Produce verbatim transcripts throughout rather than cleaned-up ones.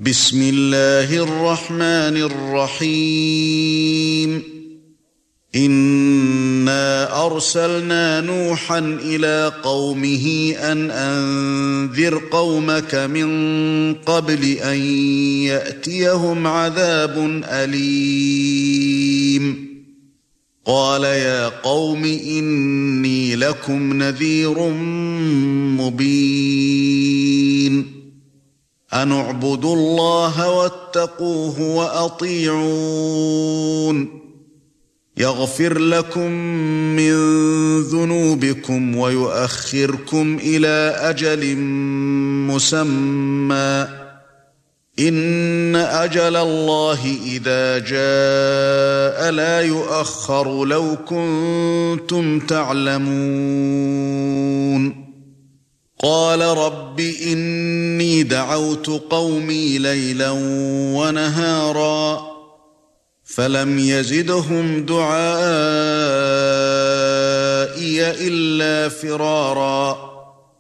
بسم الله الرحمن الرحيم إنا أرسلنا نوحا إلى قومه أن أنذر قومك من قبل أن يأتيهم عذاب أليم قال يا قوم إني لكم نذير مبين أن اعبدوا الله واتقوه وأطيعون يغفر لكم من ذنوبكم ويؤخركم إلى أجل مسمى إن أجل الله إذا جاء لا يؤخر لو كنتم تعلمون قال رب إني دعوت قومي ليلا ونهارا فلم يزدهم دعائي إلا فرارا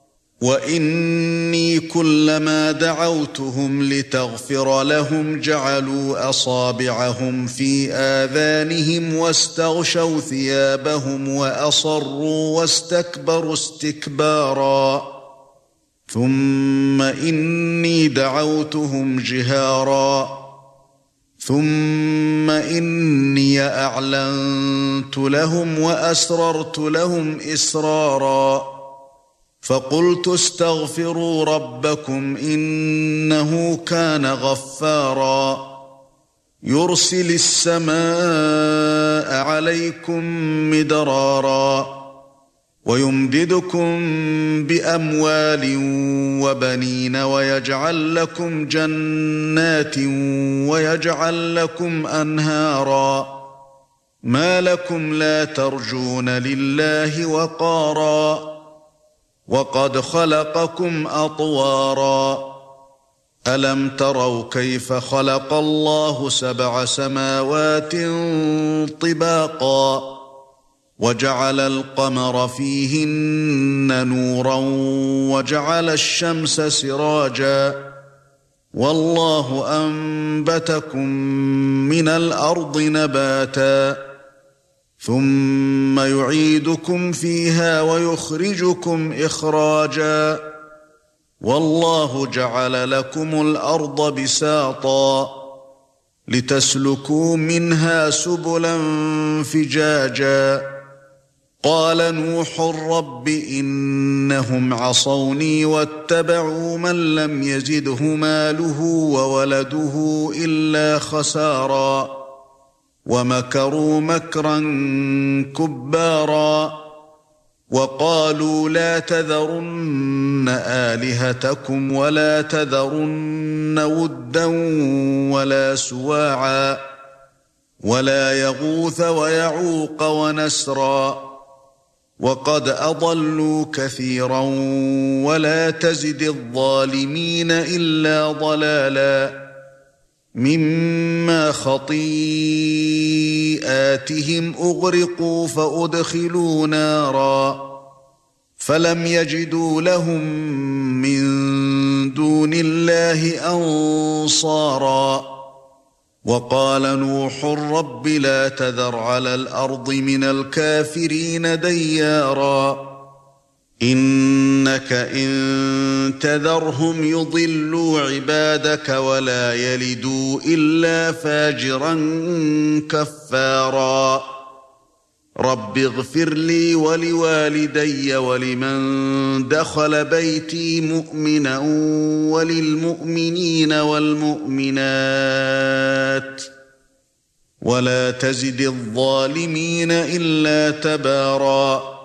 وإني كلما دعوتهم لتغفر لهم جعلوا أصابعهم في آذانهم واستغشوا ثيابهم وأصروا واستكبروا استكبارا ثم إني دعوتهم جهارا ثم إني أعلنت لهم وأسررت لهم إسرارا فقلت استغفروا ربكم إنه كان غفارا يرسل السماء عليكم مدرارا ويمددكم بأموال وبنين ويجعل لكم جنات ويجعل لكم أنهارا ما لكم لا ترجون لله وقارا وقد خلقكم أطوارا ألم تروا كيف خلق الله سبع سماوات طباقا وجعل القمر فيهن نورا وجعل الشمس سراجا والله أنبتكم من الأرض نباتا ثم يعيدكم فيها ويخرجكم إخراجا والله جعل لكم الأرض بساطا لتسلكوا منها سبلا فجاجا قال نوح رب إنهم عصوني واتبعوا من لم يزده ماله وولده إلا خسارا ومكروا مكرا كبارا وقالوا لا تذرن آلهتكم ولا تذرن ودا ولا سواعا ولا يغوث ويعوق ونسرا وقد أضلوا كثيرا ولا تزد الظالمين إلا ضلالا مما خطيئاتهم أغرقوا فأدخلوا نارا فلم يجدوا لهم من دون الله أنصارا وقال نوح رب لا تذر على الأرض من الكافرين ديارا إنك إن تذرهم يضلوا عبادك ولا يلدوا إلا فاجرا كفارا رب اغفر لي ولوالدي ولمن دخل بيتي مؤمنا وللمؤمنين والمؤمنات ولا تزد الظالمين إلا تبارا